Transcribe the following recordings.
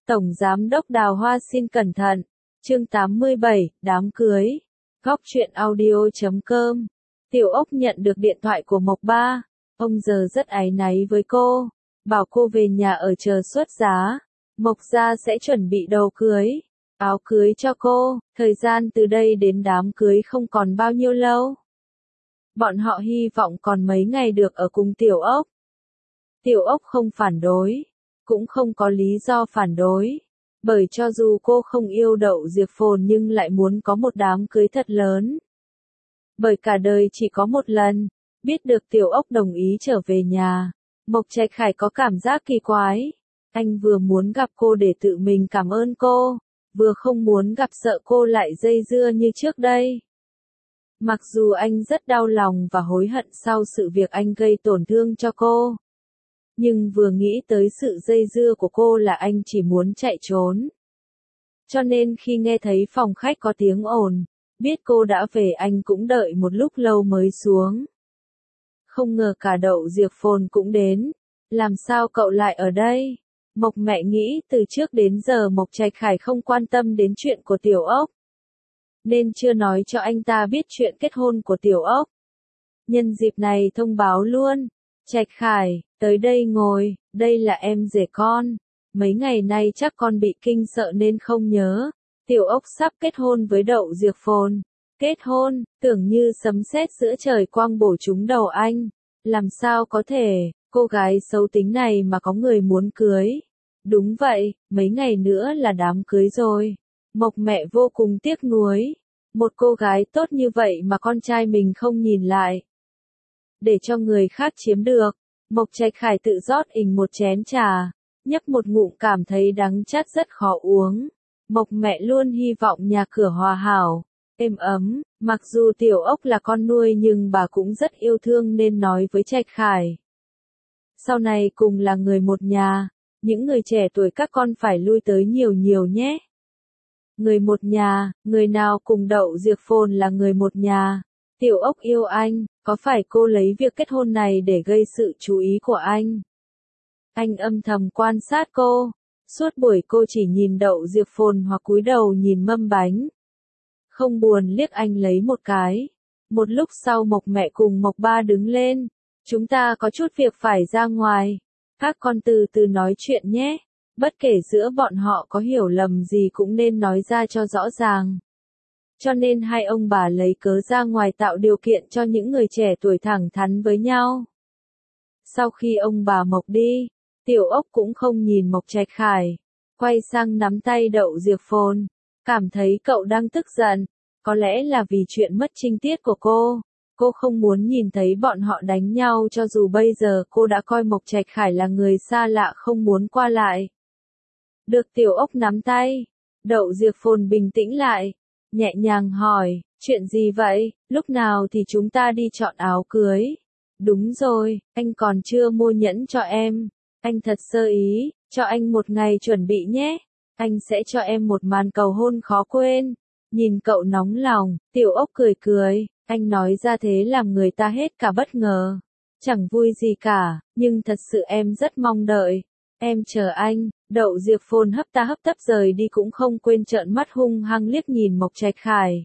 Tổng Giám đốc Đào Hoa xin cẩn thận. Chương 87, đám cưới. Góc truyện audio.com. Tiểu Ốc nhận được điện thoại của Mộc Ba. Ông giờ rất áy náy với cô. Bảo cô về nhà ở chờ xuất giá. Mộc gia sẽ chuẩn bị đồ cưới, áo cưới cho cô. Thời gian từ đây đến đám cưới không còn bao nhiêu lâu. Bọn họ hy vọng còn mấy ngày được ở cùng Tiểu Ốc. Tiểu Ốc không phản đối, cũng không có lý do phản đối. Bởi cho dù cô không yêu Đậu Diệp Phồn nhưng lại muốn có một đám cưới thật lớn. Bởi cả đời chỉ có một lần, biết được Tiểu Ốc đồng ý trở về nhà, Mộc Trạch Khải có cảm giác kỳ quái. Anh vừa muốn gặp cô để tự mình cảm ơn cô, vừa không muốn gặp sợ cô lại dây dưa như trước đây. Mặc dù anh rất đau lòng và hối hận sau sự việc anh gây tổn thương cho cô. Nhưng vừa nghĩ tới sự dây dưa của cô là anh chỉ muốn chạy trốn. Cho nên khi nghe thấy phòng khách có tiếng ồn, biết cô đã về anh cũng đợi một lúc lâu mới xuống. Không ngờ cả Đậu Diệp Phồn cũng đến. Làm sao cậu lại ở đây? Mộc mẹ nghĩ từ trước đến giờ Mộc Trạch Khải không quan tâm đến chuyện của Tiểu Ốc. Nên chưa nói cho anh ta biết chuyện kết hôn của Tiểu Ốc. Nhân dịp này thông báo luôn. Trạch Khải, tới đây ngồi, đây là em rể con. Mấy ngày nay chắc con bị kinh sợ nên không nhớ. Tiểu Ốc sắp kết hôn với Đậu Diệp Phồn. Kết hôn, tưởng như sấm sét giữa trời quang bổ trúng đầu anh. Làm sao có thể, cô gái xấu tính này mà có người muốn cưới. Đúng vậy, mấy ngày nữa là đám cưới rồi. Mộc mẹ vô cùng tiếc nuối. Một cô gái tốt như vậy mà con trai mình không nhìn lại. Để cho người khác chiếm được, Mộc Trạch Khải tự rót ình một chén trà, nhấp một ngụm cảm thấy đắng chát rất khó uống. Mộc mẹ luôn hy vọng nhà cửa hòa hảo, êm ấm, mặc dù Tiểu Ốc là con nuôi nhưng bà cũng rất yêu thương nên nói với Trạch Khải. Sau này cùng là người một nhà, những người trẻ tuổi các con phải lui tới nhiều nhiều nhé. Người một nhà, người nào cùng Đậu Diệp Phồn là người một nhà. Tiểu Ốc yêu anh, có phải cô lấy việc kết hôn này để gây sự chú ý của anh? Anh âm thầm quan sát cô. Suốt buổi cô chỉ nhìn Đậu Diệp Phồn hoặc cúi đầu nhìn mâm bánh. Không buồn liếc anh lấy một cái. Một lúc sau Mộc mẹ cùng Mộc Ba đứng lên. Chúng ta có chút việc phải ra ngoài. Các con từ từ nói chuyện nhé. Bất kể giữa bọn họ có hiểu lầm gì cũng nên nói ra cho rõ ràng. Cho nên hai ông bà lấy cớ ra ngoài tạo điều kiện cho những người trẻ tuổi thẳng thắn với nhau. Sau khi ông bà Mộc đi, Tiểu Ốc cũng không nhìn Mộc Trạch Khải, quay sang nắm tay Đậu Diệp Phồn, cảm thấy cậu đang tức giận, có lẽ là vì chuyện mất trinh tiết của cô. Cô không muốn nhìn thấy bọn họ đánh nhau cho dù bây giờ cô đã coi Mộc Trạch Khải là người xa lạ không muốn qua lại. Được Tiểu Ốc nắm tay, Đậu Diệp Phồn bình tĩnh lại, nhẹ nhàng hỏi, chuyện gì vậy, lúc nào thì chúng ta đi chọn áo cưới? Đúng rồi, anh còn chưa mua nhẫn cho em. Anh thật sơ ý, cho anh một ngày chuẩn bị nhé. Anh sẽ cho em một màn cầu hôn khó quên. Nhìn cậu nóng lòng, Tiểu Ốc cười cười, anh nói ra thế làm người ta hết cả bất ngờ. Chẳng vui gì cả, nhưng thật sự em rất mong đợi. Em chờ anh. Đậu Diệp Phồn hấp tấp rời đi cũng không quên trợn mắt hung hăng liếc nhìn Mộc Trạch Khải.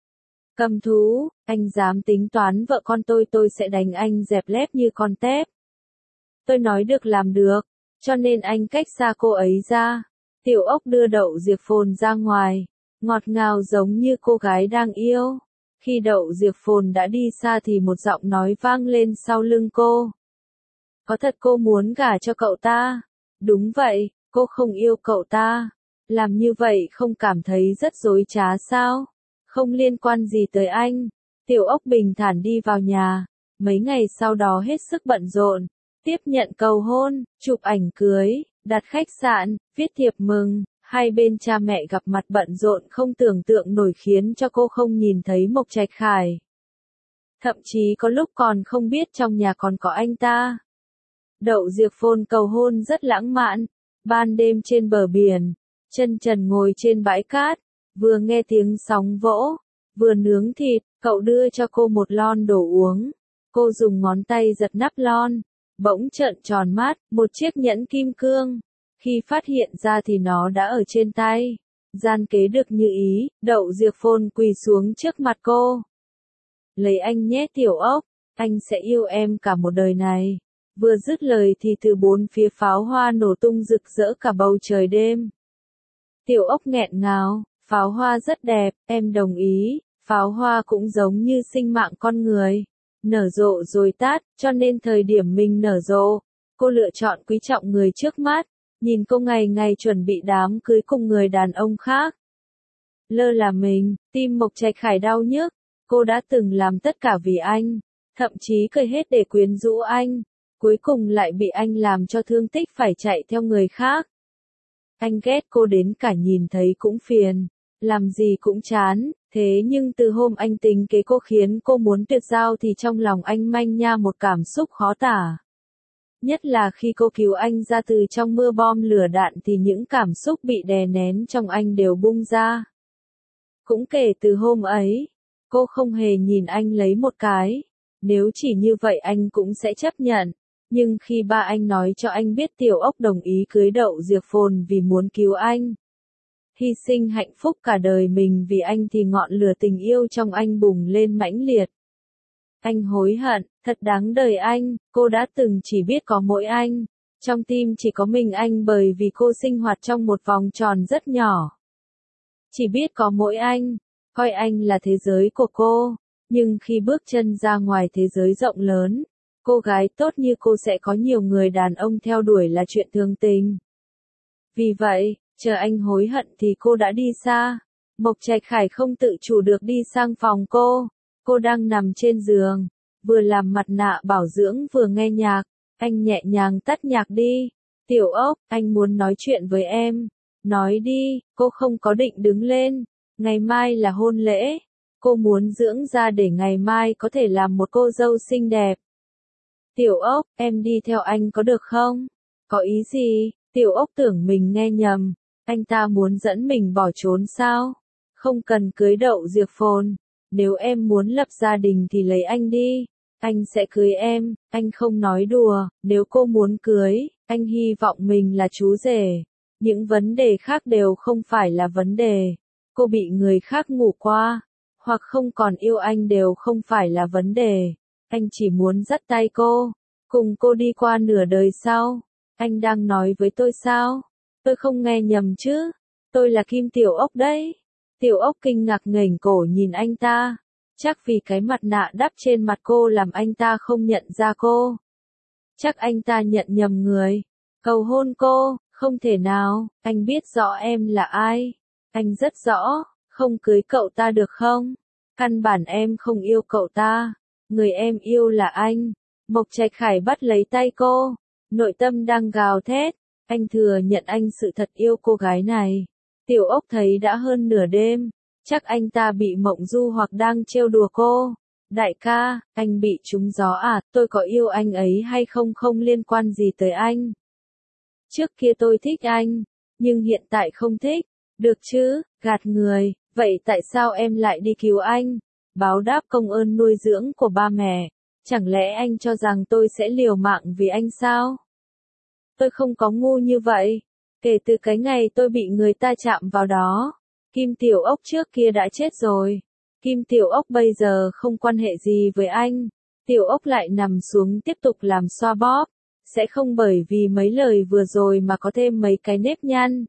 Cầm thú, anh dám tính toán vợ con tôi sẽ đánh anh dẹp lép như con tép. Tôi nói được làm được, cho nên anh cách xa cô ấy ra. Tiểu Ốc đưa Đậu Diệp Phồn ra ngoài, ngọt ngào giống như cô gái đang yêu. Khi Đậu Diệp Phồn đã đi xa thì một giọng nói vang lên sau lưng cô. Có thật cô muốn gả cho cậu ta? Đúng vậy. Cô không yêu cậu ta. Làm như vậy không cảm thấy rất dối trá sao? Không liên quan gì tới anh. Tiểu Ốc bình thản đi vào nhà. Mấy ngày sau đó hết sức bận rộn. Tiếp nhận cầu hôn, chụp ảnh cưới, đặt khách sạn, viết thiệp mừng. Hai bên cha mẹ gặp mặt bận rộn không tưởng tượng nổi khiến cho cô không nhìn thấy Mộc Trạch Khải. Thậm chí có lúc còn không biết trong nhà còn có anh ta. Đậu Diệp Phồn cầu hôn rất lãng mạn. Ban đêm trên bờ biển, chân trần ngồi trên bãi cát, vừa nghe tiếng sóng vỗ, vừa nướng thịt, cậu đưa cho cô một lon đồ uống. Cô dùng ngón tay giật nắp lon, bỗng trợn tròn mắt, một chiếc nhẫn kim cương. Khi phát hiện ra thì nó đã ở trên tay. Gian kế được như ý, Đậu Diệp Phồn quỳ xuống trước mặt cô. Lấy anh nhé Tiểu Ốc, anh sẽ yêu em cả một đời này. Vừa dứt lời thì từ bốn phía pháo hoa nổ tung rực rỡ cả bầu trời đêm. Tiểu Ốc nghẹn ngào, pháo hoa rất đẹp, em đồng ý, pháo hoa cũng giống như sinh mạng con người. Nở rộ rồi tát, cho nên thời điểm mình nở rộ, cô lựa chọn quý trọng người trước mắt, nhìn cô ngày ngày chuẩn bị đám cưới cùng người đàn ông khác. Lơ là mình, tim Mộc Trạch Khải đau nhức, cô đã từng làm tất cả vì anh, thậm chí cởi hết để quyến rũ anh, cuối cùng lại bị anh làm cho thương tích phải chạy theo người khác. Anh ghét cô đến cả nhìn thấy cũng phiền, làm gì cũng chán, thế nhưng từ hôm anh tính kế cô khiến cô muốn tuyệt giao thì trong lòng anh manh nha một cảm xúc khó tả. Nhất là khi cô cứu anh ra từ trong mưa bom lửa đạn thì những cảm xúc bị đè nén trong anh đều bung ra. Cũng kể từ hôm ấy, cô không hề nhìn anh lấy một cái, nếu chỉ như vậy anh cũng sẽ chấp nhận. Nhưng khi ba anh nói cho anh biết Tiểu Ốc đồng ý cưới Đậu Diệp Phồn vì muốn cứu anh, hy sinh hạnh phúc cả đời mình vì anh thì ngọn lửa tình yêu trong anh bùng lên mãnh liệt. Anh hối hận, thật đáng đời anh, cô đã từng chỉ biết có mỗi anh, trong tim chỉ có mình anh bởi vì cô sinh hoạt trong một vòng tròn rất nhỏ. Chỉ biết có mỗi anh, coi anh là thế giới của cô, nhưng khi bước chân ra ngoài thế giới rộng lớn, cô gái tốt như cô sẽ có nhiều người đàn ông theo đuổi là chuyện thường tình. Vì vậy, chờ anh hối hận thì cô đã đi xa. Mộc Trạch Khải không tự chủ được đi sang phòng cô đang nằm trên giường, vừa làm mặt nạ bảo dưỡng vừa nghe nhạc, anh nhẹ nhàng tắt nhạc đi. Tiểu Ốc, anh muốn nói chuyện với em. Nói đi, cô không có định đứng lên. Ngày mai là hôn lễ. Cô muốn dưỡng da để ngày mai có thể làm một cô dâu xinh đẹp. Tiểu Ốc, em đi theo anh có được không? Có ý gì? Tiểu Ốc tưởng mình nghe nhầm. Anh ta muốn dẫn mình bỏ trốn sao? Không cần cưới Đậu Diệp Phồn. Nếu em muốn lập gia đình thì lấy anh đi. Anh sẽ cưới em, anh không nói đùa. Nếu cô muốn cưới, anh hy vọng mình là chú rể. Những vấn đề khác đều không phải là vấn đề. Cô bị người khác ngủ qua, hoặc không còn yêu anh đều không phải là vấn đề. Anh chỉ muốn dắt tay cô, cùng cô đi qua nửa đời sau. Anh đang nói với tôi sao? Tôi không nghe nhầm chứ? Tôi là Kim Tiểu Ốc đấy. Tiểu Ốc kinh ngạc ngẩng cổ nhìn anh ta. Chắc vì cái mặt nạ đắp trên mặt cô làm anh ta không nhận ra cô. Chắc anh ta nhận nhầm người. Cầu hôn cô, không thể nào, anh biết rõ em là ai. Anh rất rõ, không cưới cậu ta được không? Căn bản em không yêu cậu ta. Người em yêu là anh. Mộc Trạch Khải bắt lấy tay cô. Nội tâm đang gào thét. Anh thừa nhận anh sự thật yêu cô gái này. Tiểu Ốc thấy đã hơn nửa đêm. Chắc anh ta bị mộng du hoặc đang trêu đùa cô. Đại ca, anh bị trúng gió à? Tôi có yêu anh ấy hay không không liên quan gì tới anh. Trước kia tôi thích anh, nhưng hiện tại không thích. Được chứ, gạt người. Vậy tại sao em lại đi cứu anh? Báo đáp công ơn nuôi dưỡng của ba mẹ. Chẳng lẽ anh cho rằng tôi sẽ liều mạng vì anh sao? Tôi không có ngu như vậy. Kể từ cái ngày tôi bị người ta chạm vào đó, Kim Tiểu Ốc trước kia đã chết rồi. Kim Tiểu Ốc bây giờ không quan hệ gì với anh. Tiểu Ốc lại nằm xuống tiếp tục làm xoa bóp. Sẽ không bởi vì mấy lời vừa rồi mà có thêm mấy cái nếp nhăn.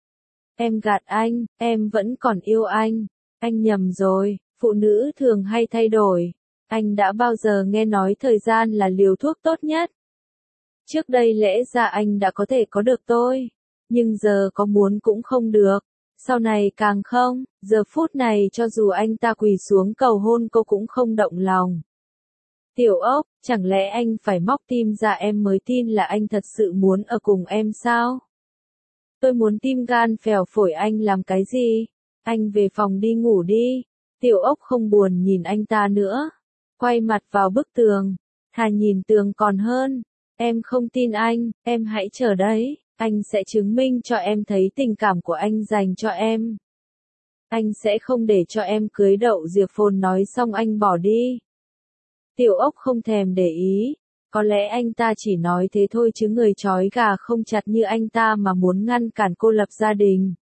Em gạt anh, em vẫn còn yêu anh. Anh nhầm rồi, phụ nữ thường hay thay đổi. Anh đã bao giờ nghe nói thời gian là liều thuốc tốt nhất? Trước đây lẽ ra anh đã có thể có được tôi. Nhưng giờ có muốn cũng không được. Sau này càng không, giờ phút này cho dù anh ta quỳ xuống cầu hôn cô cũng không động lòng. Tiểu Ốc, chẳng lẽ anh phải móc tim ra em mới tin là anh thật sự muốn ở cùng em sao? Tôi muốn tim gan phèo phổi anh làm cái gì? Anh về phòng đi ngủ đi. Tiểu Ốc không buồn nhìn anh ta nữa. Quay mặt vào bức tường. Thà nhìn tường còn hơn. Em không tin anh, em hãy chờ đấy. Anh sẽ chứng minh cho em thấy tình cảm của anh dành cho em. Anh sẽ không để cho em cưới Đậu Diệp Phồn nói xong anh bỏ đi. Tiểu Ốc không thèm để ý. Có lẽ anh ta chỉ nói thế thôi chứ người trói gà không chặt như anh ta mà muốn ngăn cản cô lập gia đình.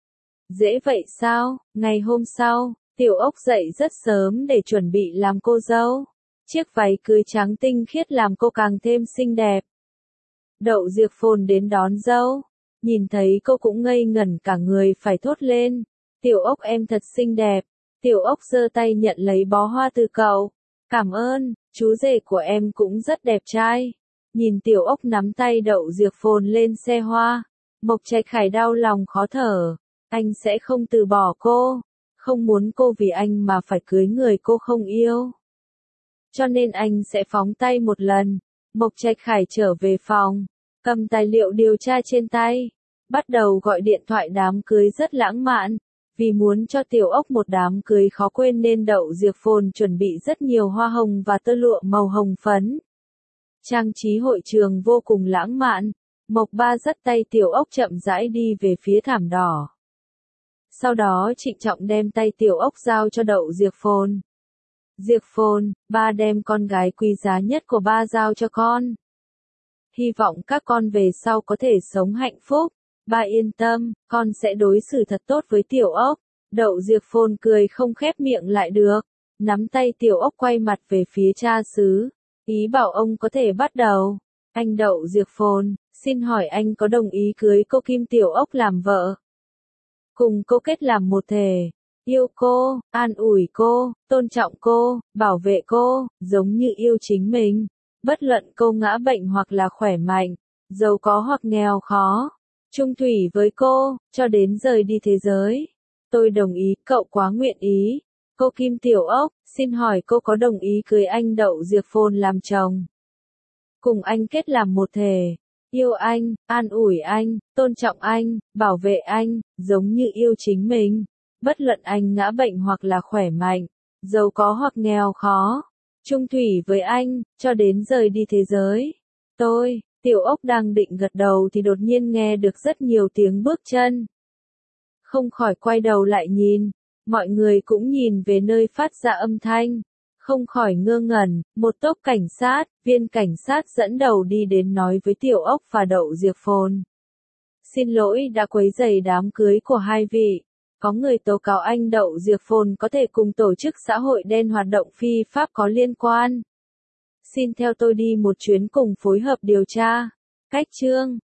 Dễ vậy sao? Ngày hôm sau, Tiểu Ốc dậy rất sớm để chuẩn bị làm cô dâu. Chiếc váy cưới trắng tinh khiết làm cô càng thêm xinh đẹp. Đậu Diệc Phồn đến đón dâu. Nhìn thấy cô cũng ngây ngẩn cả người phải thốt lên. Tiểu Ốc em thật xinh đẹp. Tiểu Ốc giơ tay nhận lấy bó hoa từ cậu. Cảm ơn, chú rể của em cũng rất đẹp trai. Nhìn Tiểu Ốc nắm tay Đậu Diệc Phồn lên xe hoa. Mộc Trạch Khải đau lòng khó thở. Anh sẽ không từ bỏ cô. Không muốn cô vì anh mà phải cưới người cô không yêu. Cho nên anh sẽ phóng tay một lần. Mộc Trạch Khải trở về phòng. Cầm tài liệu điều tra trên tay. Bắt đầu gọi điện thoại đám cưới rất lãng mạn. Vì muốn cho Tiểu Ốc một đám cưới khó quên nên Đậu Diệc Phồn chuẩn bị rất nhiều hoa hồng và tơ lụa màu hồng phấn. Trang trí hội trường vô cùng lãng mạn. Mộc Ba dắt tay Tiểu Ốc chậm rãi đi về phía thảm đỏ. Sau đó trịnh trọng đem tay Tiểu Ốc giao cho Đậu Diệc Phồn. Diệc Phồn, ba đem con gái quý giá nhất của ba giao cho con. Hy vọng các con về sau có thể sống hạnh phúc. Ba yên tâm, con sẽ đối xử thật tốt với Tiểu Ốc. Đậu Diệc Phồn cười không khép miệng lại được. Nắm tay Tiểu Ốc quay mặt về phía cha xứ. Ý bảo ông có thể bắt đầu. Anh Đậu Diệc Phồn, xin hỏi anh có đồng ý cưới cô Kim Tiểu Ốc làm vợ? Cùng cô kết làm một thể. Yêu cô, an ủi cô, tôn trọng cô, bảo vệ cô, giống như yêu chính mình. Bất luận cô ngã bệnh hoặc là khỏe mạnh, giàu có hoặc nghèo khó. Chung thủy với cô, cho đến rời đi thế giới. Tôi đồng ý, cậu quá nguyện ý. Cô Kim Tiểu Ốc, xin hỏi cô có đồng ý cưới anh Đậu Diệc Phồn làm chồng? Cùng anh kết làm một thể. Yêu anh, an ủi anh, tôn trọng anh, bảo vệ anh, giống như yêu chính mình. Bất luận anh ngã bệnh hoặc là khỏe mạnh, giàu có hoặc nghèo khó. Chung thủy với anh, cho đến rời đi thế giới. Tiểu Ốc đang định gật đầu thì đột nhiên nghe được rất nhiều tiếng bước chân. Không khỏi quay đầu lại nhìn, mọi người cũng nhìn về nơi phát ra âm thanh. Không khỏi ngơ ngẩn, một tốp cảnh sát, viên cảnh sát dẫn đầu đi đến nói với Tiểu Ốc và Đậu Diệc Phồn. Xin lỗi đã quấy rầy đám cưới của hai vị. Có người tố cáo anh Đậu Diệc Phồn có thể cùng tổ chức xã hội đen hoạt động phi pháp có liên quan. Xin theo tôi đi một chuyến cùng phối hợp điều tra. Cách chương